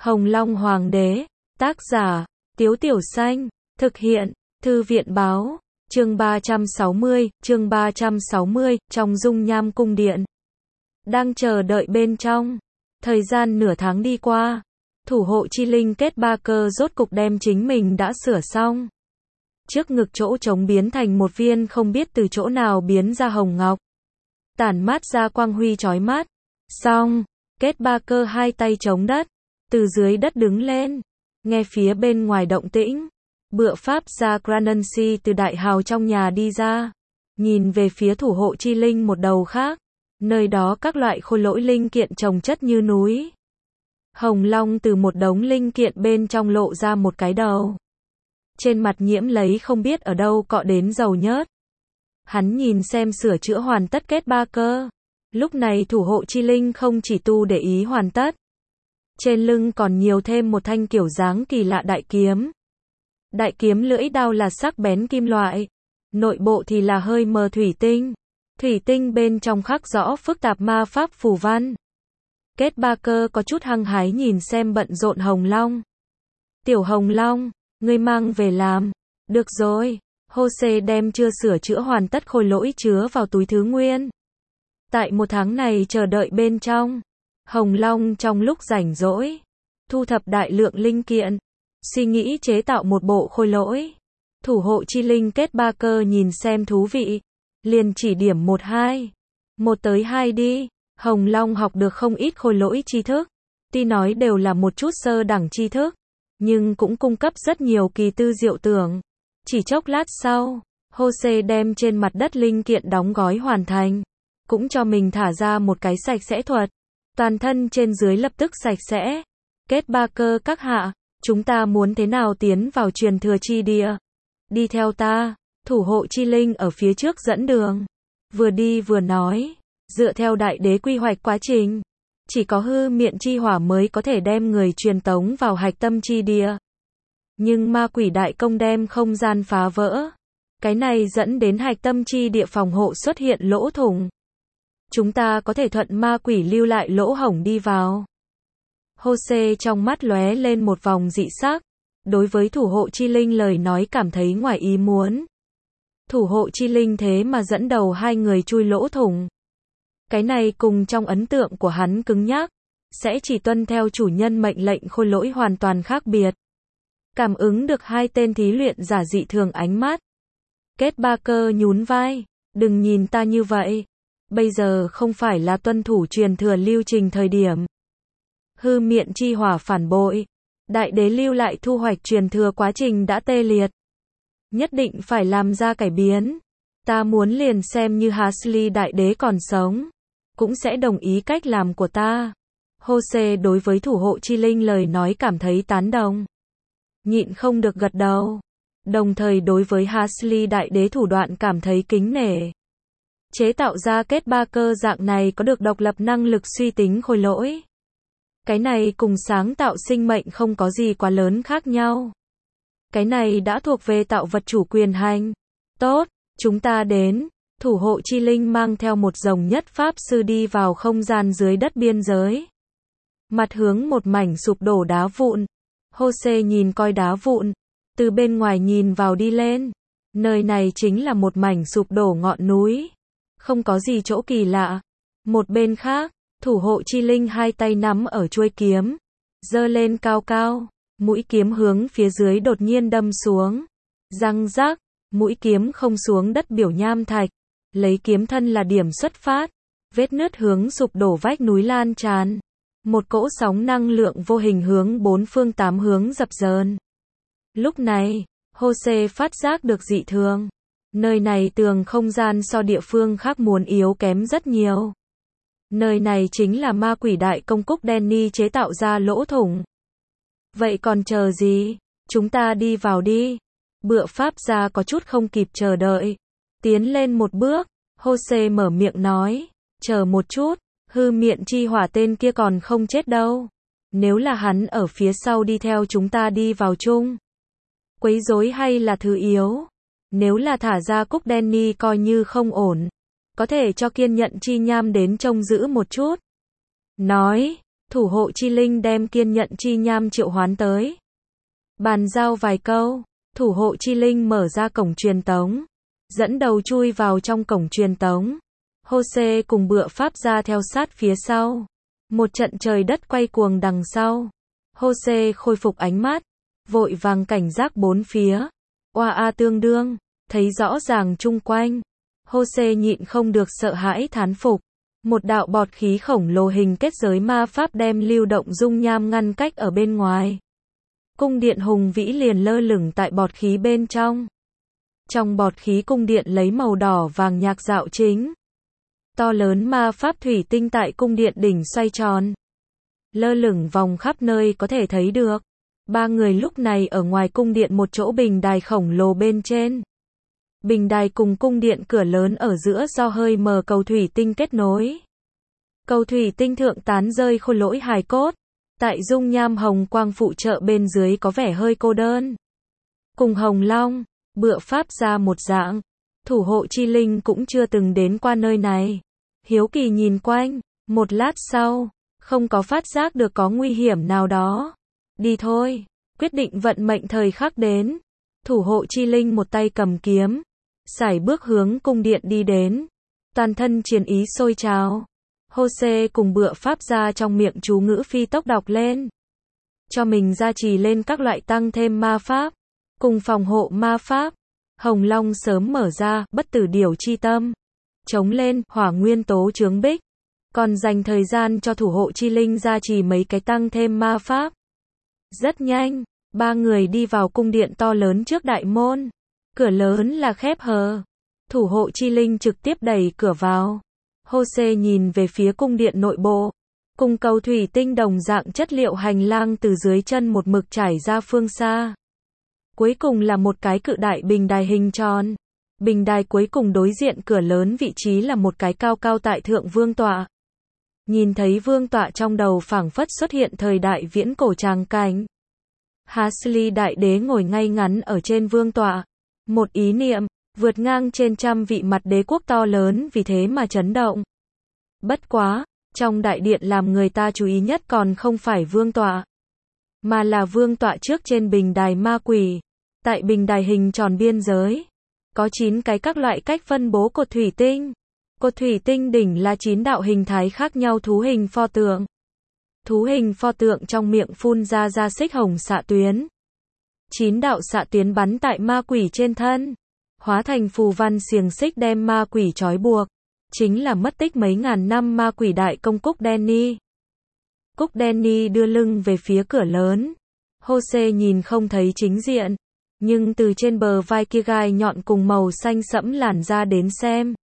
Hồng Long Hoàng đế, tác giả, Tiếu Tiểu Xanh, thực hiện, Thư viện báo, chương 360, trong dung nham cung điện. Đang chờ đợi bên trong. Thời gian nửa tháng đi qua, thủ hộ chi linh kết ba cơ rốt cục đem chính mình đã sửa xong. Trước ngực chỗ trống biến thành một viên không biết từ chỗ nào biến ra hồng ngọc. Tản mát ra quang huy chói mắt. Xong, kết ba cơ hai tay chống đất, từ dưới đất đứng lên, nghe phía bên ngoài động tĩnh. Bựa pháp gia Granansi từ đại hào trong nhà đi ra, nhìn về phía thủ hộ chi linh một đầu khác, nơi đó các loại khôi lỗi linh kiện chồng chất như núi. Hồng Long từ một đống linh kiện bên trong lộ ra một cái đầu. Trên mặt nhiễm lấy không biết ở đâu cọ đến dầu nhớt. Hắn nhìn xem sửa chữa hoàn tất kết ba cơ. Lúc này thủ hộ chi linh không chỉ tu để ý hoàn tất. Trên lưng còn nhiều thêm một thanh kiểu dáng kỳ lạ đại kiếm. Đại kiếm lưỡi đao là sắc bén kim loại. Nội bộ thì là hơi mờ thủy tinh. Thủy tinh bên trong khắc rõ phức tạp ma pháp phù văn. Kết ba cơ có chút hăng hái nhìn xem bận rộn Hồng Long. Tiểu Hồng Long, ngươi mang về làm. Được rồi. Jose đem chưa sửa chữa hoàn tất khôi lỗi chứa vào túi thứ nguyên. Tại một tháng này chờ đợi bên trong. Hồng Long trong lúc rảnh rỗi, thu thập đại lượng linh kiện, suy nghĩ chế tạo một bộ khôi lỗi. Thủ hộ chi linh kết ba cơ nhìn xem thú vị, liền chỉ điểm 1-2. 1 tới 2 đi. Hồng Long học được không ít khôi lỗi tri thức, tuy nói đều là một chút sơ đẳng tri thức, nhưng cũng cung cấp rất nhiều kỳ tư diệu tưởng. Chỉ chốc lát sau, Jose đem trên mặt đất linh kiện đóng gói hoàn thành, cũng cho mình thả ra một cái sạch sẽ thuật. Toàn thân trên dưới lập tức sạch sẽ. Kết ba cơ các hạ, chúng ta muốn thế nào tiến vào truyền thừa chi địa? Đi theo ta. Thủ hộ chi linh ở phía trước dẫn đường. Vừa đi vừa nói, dựa theo đại đế quy hoạch quá trình, chỉ có hư miện chi hỏa mới có thể đem người truyền tống vào hạch tâm chi địa. Nhưng ma quỷ đại công đem không gian phá vỡ. Cái này dẫn đến hạch tâm chi địa phòng hộ xuất hiện lỗ thủng. Chúng ta có thể thuận ma quỷ lưu lại lỗ hổng đi vào. Jose trong mắt lóe lên một vòng dị sắc. Đối với thủ hộ chi linh lời nói cảm thấy ngoài ý muốn. Thủ hộ chi linh thế mà dẫn đầu hai người chui lỗ thủng. Cái này cùng trong ấn tượng của hắn cứng nhắc. Sẽ chỉ tuân theo chủ nhân mệnh lệnh khôi lỗi hoàn toàn khác biệt. Cảm ứng được hai tên thí luyện giả dị thường ánh mắt. Kết ba cơ nhún vai. Đừng nhìn ta như vậy. Bây giờ không phải là tuân thủ truyền thừa lưu trình thời điểm. Hư miện chi hỏa phản bội. Đại đế lưu lại thu hoạch truyền thừa quá trình đã tê liệt. Nhất định phải làm ra cải biến. Ta muốn liền xem như Hasley đại đế còn sống, cũng sẽ đồng ý cách làm của ta. Jose đối với thủ hộ chi linh lời nói cảm thấy tán đồng. Nhịn không được gật đầu. Đồng thời đối với Hasley đại đế thủ đoạn cảm thấy kính nể. Chế tạo ra kết ba cơ dạng này có được độc lập năng lực suy tính khôi lỗi. Cái này cùng sáng tạo sinh mệnh không có gì quá lớn khác nhau. Cái này đã thuộc về tạo vật chủ quyền hành. Tốt, chúng ta đến. Thủ hộ chi linh mang theo một dòng nhất pháp sư đi vào không gian dưới đất biên giới. Mặt hướng một mảnh sụp đổ đá vụn. Jose nhìn coi đá vụn, từ bên ngoài nhìn vào đi lên. Nơi này chính là một mảnh sụp đổ ngọn núi. Không có gì chỗ kỳ lạ. Một bên khác, thủ hộ chi linh hai tay nắm ở chuôi kiếm, giơ lên cao cao, mũi kiếm hướng phía dưới đột nhiên đâm xuống. Răng rác, mũi kiếm không xuống đất biểu nham thạch, lấy kiếm thân là điểm xuất phát, vết nứt hướng sụp đổ vách núi lan tràn. Một cỗ sóng năng lượng vô hình hướng bốn phương tám hướng dập dờn. Lúc này, Jose phát giác được dị thường. Nơi này tường không gian so địa phương khác muốn yếu kém rất nhiều. Nơi này chính là ma quỷ đại công cúc Danny chế tạo ra lỗ thủng. Vậy còn chờ gì? Chúng ta đi vào đi. Bựa pháp gia có chút không kịp chờ đợi. Tiến lên một bước, Jose mở miệng nói. Chờ một chút, hư miện chi hỏa tên kia còn không chết đâu. Nếu là hắn ở phía sau đi theo chúng ta đi vào chung. Quấy rối hay là thứ yếu? Nếu là thả ra cúc Danny coi như không ổn. Có thể cho kiên nhận chi nham đến trông giữ một chút. Nói, Thủ hộ chi linh đem Kiên Nhận chi nham triệu hoán tới. Bàn giao vài câu, thủ hộ chi linh mở ra cổng truyền tống, dẫn đầu chui vào trong cổng truyền tống. Jose cùng Bựa Pháp Gia theo sát phía sau. Một trận trời đất quay cuồng đằng sau. Jose khôi phục ánh mắt, vội vàng cảnh giác bốn phía. Tương đương, thấy rõ ràng chung quanh. Jose nhịn không được sợ hãi thán phục. Một đạo bọt khí khổng lồ hình kết giới ma pháp đem lưu động dung nham ngăn cách ở bên ngoài. Cung điện hùng vĩ liền lơ lửng tại bọt khí bên trong. Trong bọt khí cung điện lấy màu đỏ vàng nhạc dạo chính. To lớn ma pháp thủy tinh tại cung điện đỉnh xoay tròn. Lơ lửng vòng khắp nơi có thể thấy được. Ba người lúc này ở ngoài cung điện một chỗ bình đài khổng lồ bên trên. Bình đài cùng cung điện cửa lớn ở giữa do hơi mờ cầu thủy tinh kết nối. Cầu thủy tinh thượng tán rơi khôi lỗi hài cốt. Tại dung nham hồng quang phụ trợ bên dưới có vẻ hơi cô đơn. Cùng Hồng Long, Bựa Pháp Gia một dạng. Thủ hộ chi linh cũng chưa từng đến qua nơi này. Hiếu kỳ nhìn quanh, một lát sau, không có phát giác được có nguy hiểm nào đó. Đi thôi, quyết định vận mệnh thời khắc đến. Thủ hộ chi linh một tay cầm kiếm, sải bước hướng cung điện đi đến. Toàn thân chiến ý sôi trào. Jose cùng Bựa Pháp Gia trong miệng chú ngữ phi tốc đọc lên. Cho mình gia trì lên các loại tăng thêm ma pháp, cùng phòng hộ ma pháp. Hồng Long sớm mở ra, bất tử điểu chi tâm. Chống lên, hỏa nguyên tố chướng bích. Còn dành thời gian cho thủ hộ chi linh gia trì mấy cái tăng thêm ma pháp. Rất nhanh, ba người đi vào cung điện to lớn trước đại môn. Cửa lớn là khép hờ. Thủ hộ chi linh trực tiếp đẩy cửa vào. Jose nhìn về phía cung điện nội bộ. Cùng cầu thủy tinh đồng dạng chất liệu hành lang từ dưới chân một mực trải ra phương xa. Cuối cùng là một cái cự đại bình đài hình tròn. Bình đài cuối cùng đối diện cửa lớn vị trí là một cái cao cao tại thượng vương tọa. Nhìn thấy vương tọa trong đầu phảng phất xuất hiện thời đại viễn cổ tràng cảnh. Hasli đại đế ngồi ngay ngắn ở trên vương tọa. Một ý niệm, vượt ngang trên trăm vị mặt đế quốc to lớn vì thế mà chấn động. Bất quá, trong đại điện làm người ta chú ý nhất còn không phải vương tọa, mà là vương tọa trước trên bình đài ma quỷ. Tại bình đài hình tròn biên giới, có 9 cái các loại cách phân bố cột thủy tinh. Cột thủy tinh đỉnh là 9 đạo hình thái khác nhau thú hình pho tượng. Thú hình pho tượng trong miệng phun ra xích hồng xạ tuyến. 9 đạo xạ tuyến bắn tại ma quỷ trên thân, hóa thành phù văn xiềng xích đem ma quỷ trói buộc. Chính là mất tích mấy ngàn năm ma quỷ đại công Cúc Danny. Cúc Danny đưa lưng về phía cửa lớn. Jose nhìn không thấy chính diện, nhưng từ trên bờ vai kia gai nhọn cùng màu xanh sẫm làn ra đến xem.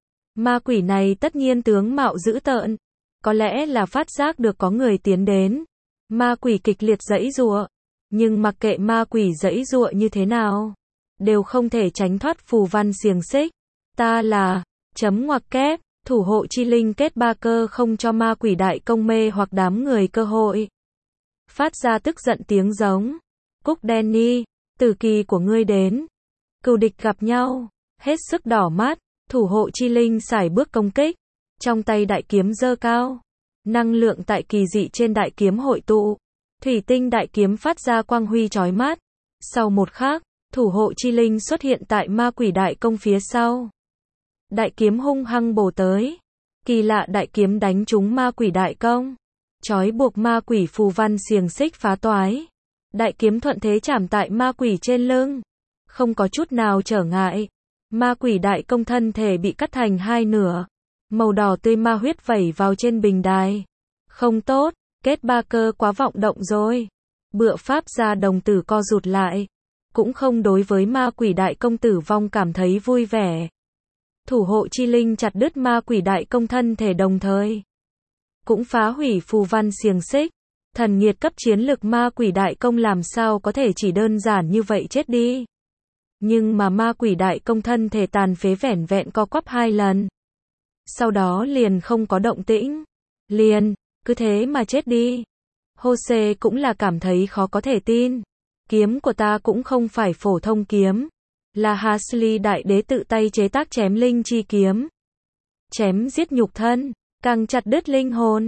Ma quỷ này tất nhiên tướng mạo dữ tợn, có lẽ là phát giác được có người tiến đến. Ma quỷ kịch liệt giãy giụa, nhưng mặc kệ ma quỷ giãy giụa như thế nào, đều không thể tránh thoát phù văn xiềng xích. Ta là chấm ngoặc kép, thủ hộ chi linh kết ba cơ không cho ma quỷ đại công mê hoặc đám người cơ hội. Phát ra tức giận tiếng giống. Cúc Danny, tử kỳ của ngươi đến. Cừu địch gặp nhau, hết sức đỏ mắt, thủ hộ chi linh sải bước công kích. Trong tay đại kiếm giơ cao. Năng lượng tại kỳ dị trên đại kiếm hội tụ. Thủy tinh đại kiếm phát ra quang huy chói mắt. Sau một khắc, thủ hộ chi linh xuất hiện tại ma quỷ đại công phía sau. Đại kiếm hung hăng bổ tới. Kỳ lạ đại kiếm đánh trúng ma quỷ đại công. Trói buộc ma quỷ phù văn xiềng xích phá toái. Đại kiếm thuận thế chạm tại ma quỷ trên lưng. Không có chút nào trở ngại. Ma quỷ đại công thân thể bị cắt thành hai nửa. Màu đỏ tươi ma huyết vẩy vào trên bình đài. Không tốt, kết ba cơ quá vọng động rồi. Bựa Pháp Gia đồng tử co rụt lại. Cũng không đối với ma quỷ đại công tử vong cảm thấy vui vẻ. Thủ hộ chi linh chặt đứt ma quỷ đại công thân thể đồng thời. Cũng phá hủy phù văn xiềng xích. Thần nghiệt cấp chiến lực ma quỷ đại công làm sao có thể chỉ đơn giản như vậy chết đi. Nhưng mà ma quỷ đại công thân thể tàn phế vẻn vẹn co quắp 2 lần. Sau đó liền không có động tĩnh. Liền, cứ thế mà chết đi. Jose cũng là cảm thấy khó có thể tin. Kiếm của ta cũng không phải phổ thông kiếm. Là Hasli đại đế tự tay chế tác chém linh chi kiếm. Chém giết nhục thân, càng chặt đứt linh hồn.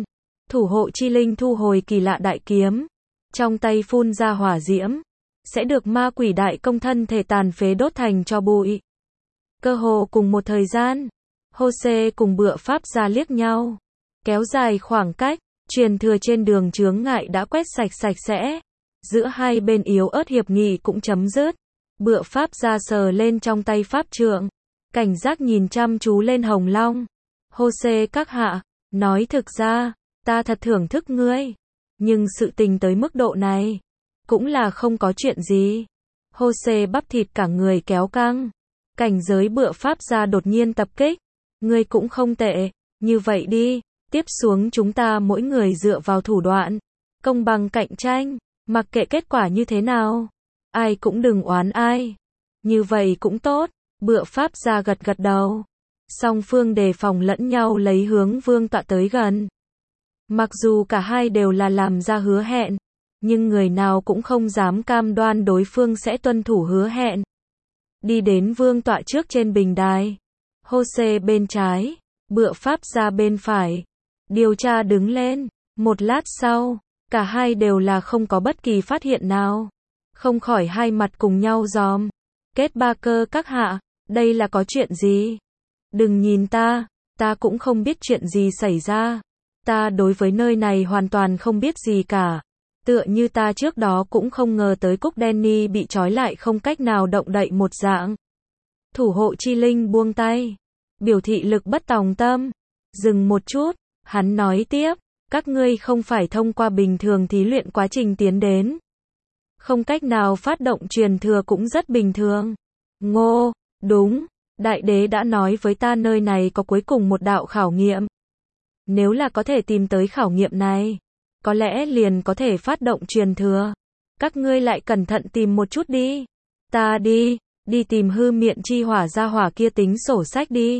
Thủ hộ chi linh thu hồi kỳ lạ đại kiếm, trong tay phun ra hỏa diễm, sẽ được ma quỷ đại công thân thể tàn phế đốt thành tro bụi. Cơ hồ cùng một thời gian, Hô-xê cùng Bựa Pháp Gia liếc nhau, kéo dài khoảng cách, truyền thừa trên đường chướng ngại đã quét sạch sẽ, giữa hai bên yếu ớt hiệp nghị cũng chấm dứt. Bựa Pháp Gia sờ lên trong tay pháp trượng, cảnh giác nhìn chăm chú lên Hồng Long. Hô-xê các hạ, nói thực ra, ta thật thưởng thức ngươi, nhưng sự tình tới mức độ này, cũng là không có chuyện gì. Hô-xê bắp thịt cả người kéo căng, cảnh giới Bựa Pháp Gia đột nhiên tập kích, ngươi cũng không tệ, như vậy đi, tiếp xuống chúng ta mỗi người dựa vào thủ đoạn, công bằng cạnh tranh, mặc kệ kết quả như thế nào, ai cũng đừng oán ai. Như vậy cũng tốt, Bựa Pháp Gia gật đầu. Song phương đề phòng lẫn nhau lấy hướng vương tọa tới gần. Mặc dù cả hai đều là làm ra hứa hẹn, nhưng người nào cũng không dám cam đoan đối phương sẽ tuân thủ hứa hẹn. Đi đến vương tọa trước trên bình đài. Hô-xê bên trái, Bựa Pháp Gia bên phải. Điều tra đứng lên. Một lát sau, cả hai đều là không có bất kỳ phát hiện nào. Không khỏi hai mặt cùng nhau giòm. Kết ba cơ các hạ, đây là có chuyện gì? Đừng nhìn ta cũng không biết chuyện gì xảy ra. Ta đối với nơi này hoàn toàn không biết gì cả. Tựa như ta trước đó cũng không ngờ tới Cúc Danny bị trói lại không cách nào động đậy một dạng. Thủ hộ chi linh buông tay, biểu thị lực bất tòng tâm. Dừng một chút, hắn nói tiếp, các ngươi không phải thông qua bình thường thí luyện quá trình tiến đến. Không cách nào phát động truyền thừa cũng rất bình thường. Ngô, đúng, đại đế đã nói với ta nơi này có cuối cùng một đạo khảo nghiệm. Nếu là có thể tìm tới khảo nghiệm này, có lẽ liền có thể phát động truyền thừa. Các ngươi lại cẩn thận tìm một chút đi. Ta đi tìm hư miện chi hỏa gia hỏa kia tính sổ sách đi.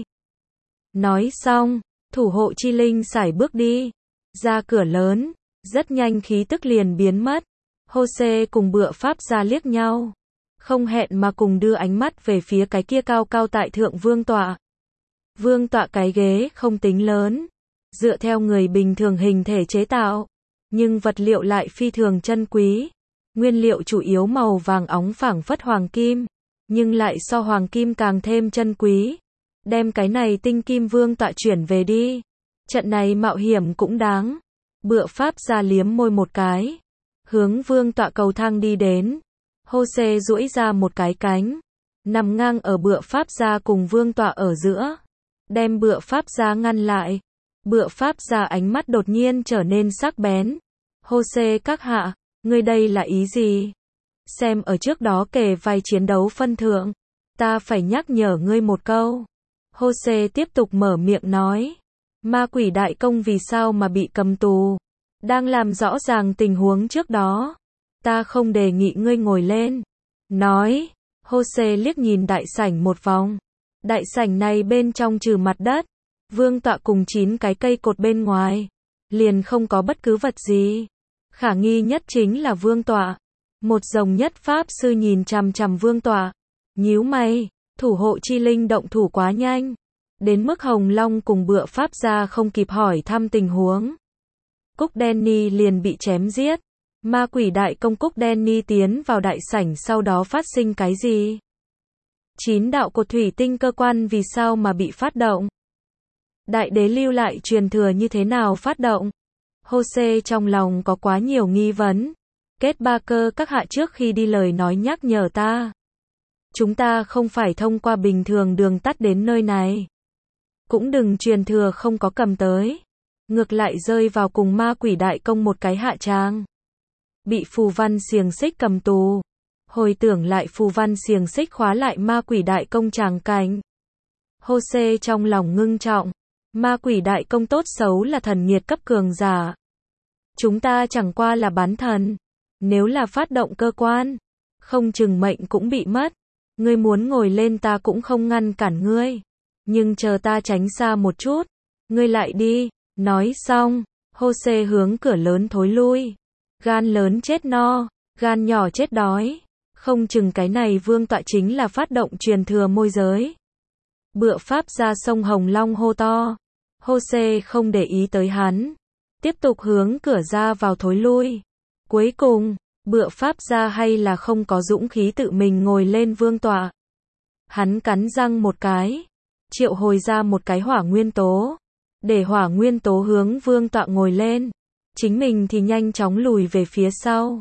Nói xong, thủ hộ chi linh sải bước đi, ra cửa lớn, rất nhanh khí tức liền biến mất. Hô-xê cùng Bựa Pháp Gia liếc nhau, không hẹn mà cùng đưa ánh mắt về phía cái kia cao cao tại thượng vương tọa. Vương tọa cái ghế không tính lớn, dựa theo người bình thường hình thể chế tạo, nhưng vật liệu lại phi thường chân quý. Nguyên liệu chủ yếu màu vàng óng phảng phất hoàng kim, nhưng lại so hoàng kim càng thêm chân quý. Đem cái này tinh kim vương tọa chuyển về đi. Trận này mạo hiểm cũng đáng. Bựa Pháp Gia liếm môi một cái, hướng vương tọa cầu thang đi đến. Hô-xê duỗi ra một cái cánh, nằm ngang ở Bựa Pháp Gia cùng vương tọa ở giữa, đem Bựa Pháp Gia ngăn lại. Bựa Pháp Gia ánh mắt đột nhiên trở nên sắc bén. Hô-xê các hạ, ngươi đây là ý gì? Xem ở trước đó kể vài chiến đấu phân thượng, ta phải nhắc nhở ngươi một câu. Hô-xê tiếp tục mở miệng nói, ma quỷ đại công vì sao mà bị cầm tù? Đang làm rõ ràng tình huống trước đó, ta không đề nghị ngươi ngồi lên. Nói, Hô-xê liếc nhìn đại sảnh một vòng. Đại sảnh này bên trong trừ mặt đất, vương tọa cùng 9 cái cây cột bên ngoài, liền không có bất cứ vật gì. Khả nghi nhất chính là vương tọa. Một rồng nhất pháp sư nhìn chằm chằm vương tọa, nhíu mày, thủ hộ chi linh động thủ quá nhanh, đến mức Hồng Long cùng Bựa Pháp Gia không kịp hỏi thăm tình huống. Cúc Danny liền bị chém giết. Ma quỷ đại công Cúc Danny tiến vào đại sảnh sau đó phát sinh cái gì? 9 đạo cột thủy tinh cơ quan vì sao mà bị phát động? Đại đế lưu lại truyền thừa như thế nào phát động? Hô-xê trong lòng có quá nhiều nghi vấn. Kết ba cơ các hạ trước khi đi lời nói nhắc nhở ta. Chúng ta không phải thông qua bình thường đường tắt đến nơi này. Cũng đừng truyền thừa không có cầm tới. Ngược lại rơi vào cùng ma quỷ đại công một cái hạ tràng. Bị phù văn xiềng xích cầm tù. Hồi tưởng lại phù văn xiềng xích khóa lại ma quỷ đại công tràng cảnh. Hô-xê trong lòng ngưng trọng. Ma quỷ đại công tốt xấu là thần nhiệt cấp cường giả. Chúng ta chẳng qua là bán thần. Nếu là phát động cơ quan, không chừng mệnh cũng bị mất. Ngươi muốn ngồi lên ta cũng không ngăn cản ngươi. Nhưng chờ ta tránh xa một chút. Ngươi lại đi. Nói xong, Hô-xê hướng cửa lớn thối lui. Gan lớn chết no, gan nhỏ chết đói. Không chừng cái này vương tọa chính là phát động truyền thừa môi giới. Bựa Pháp Gia sông Hồng Long hô to. Hô-xê không để ý tới hắn. tiếp tục hướng cửa ra vào thối lui. Cuối cùng, Bựa Pháp Gia hay là không có dũng khí tự mình ngồi lên vương tọa. Hắn cắn răng một cái, triệu hồi ra một cái hỏa nguyên tố, để hỏa nguyên tố hướng vương tọa ngồi lên. Chính mình thì nhanh chóng lùi về phía sau.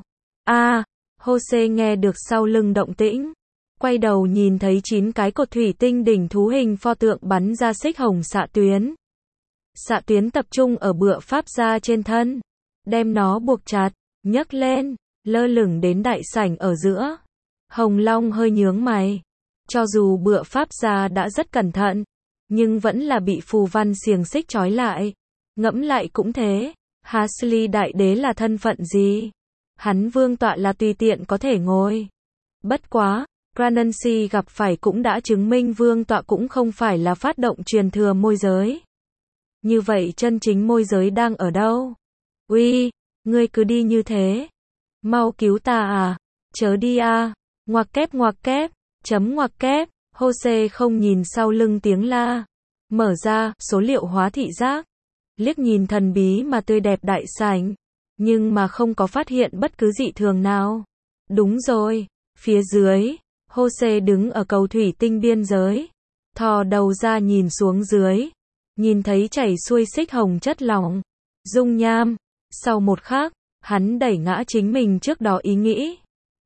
Jose nghe được sau lưng động tĩnh, quay đầu nhìn thấy 9 cái cột thủy tinh đỉnh thú hình pho tượng bắn ra xích hồng xạ tuyến. Xạ tuyến tập trung ở Bựa Pháp Gia trên thân, đem nó buộc chặt, nhấc lên, lơ lửng đến đại sảnh ở giữa. Hồng Long hơi nhướng mày. Cho dù Bựa Pháp Gia đã rất cẩn thận, nhưng vẫn là bị phù văn xiềng xích trói lại. Ngẫm lại cũng thế, Hasli đại đế là thân phận gì? Hắn vương tọa là tùy tiện có thể ngồi. Bất quá, Granansi gặp phải cũng đã chứng minh vương tọa cũng không phải là phát động truyền thừa môi giới. Như vậy chân chính môi giới đang ở đâu? Uy, ngươi cứ đi như thế. Mau cứu ta à? Chớ đi à? Ngoặc kép, chấm ngoặc kép. Jose không nhìn sau lưng tiếng la. Mở ra, số liệu hóa thị giác. Liếc nhìn thần bí mà tươi đẹp đại sảnh. Nhưng mà không có phát hiện bất cứ dị thường nào. Đúng rồi, phía dưới, Jose đứng ở cầu thủy tinh biên giới. Thò đầu ra nhìn xuống dưới. Nhìn thấy chảy xuôi xích hồng chất lỏng. Dung nham. Sau một khắc, hắn đẩy ngã chính mình trước đó ý nghĩ.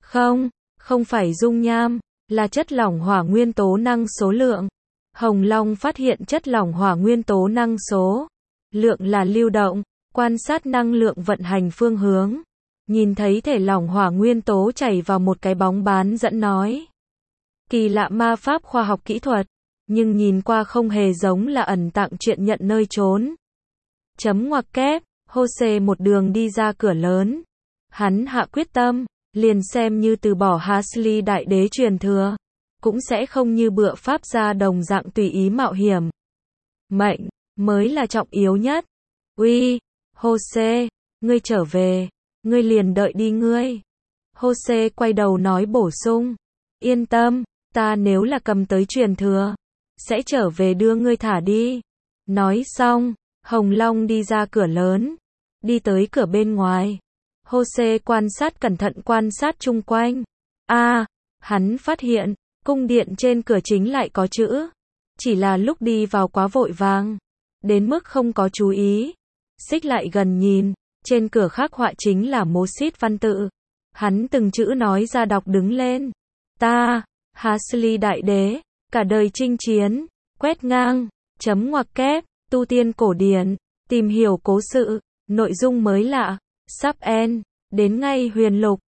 Không phải dung nham, là chất lỏng hỏa nguyên tố năng số lượng. Hồng Long phát hiện chất lỏng hỏa nguyên tố năng số lượng là lưu động, quan sát năng lượng vận hành phương hướng. Nhìn thấy thể lỏng hỏa nguyên tố chảy vào một cái bóng bán dẫn nói. Kỳ lạ ma pháp khoa học kỹ thuật, nhưng nhìn qua không hề giống là ẩn tàng chuyện nhận nơi trốn. Chấm ngoặc kép, Jose một đường đi ra cửa lớn. Hắn hạ quyết tâm, liền xem như từ bỏ Hasli đại đế truyền thừa, cũng sẽ không như Bựa Pháp Gia đồng dạng tùy ý mạo hiểm. Mệnh mới là trọng yếu nhất. Uy, Jose, ngươi trở về, ngươi liền đợi đi ngươi. Jose quay đầu nói bổ sung, yên tâm, ta nếu là cầm tới truyền thừa, sẽ trở về đưa ngươi thả đi. Nói xong, Hồng Long đi ra cửa lớn, đi tới cửa bên ngoài. Jose cẩn thận quan sát chung quanh. Hắn phát hiện, cung điện trên cửa chính lại có chữ. Chỉ là lúc đi vào quá vội vàng, đến mức không có chú ý. Xích lại gần nhìn, trên cửa khắc họa chính là mô xít văn tự. Hắn từng chữ nói ra đọc đứng lên. Ta, Hasli đại đế, cả đời chinh chiến, quét ngang, chấm ngoặc kép, tu tiên cổ điển, tìm hiểu cố sự, nội dung mới lạ, sắp end, đến ngay huyền lục.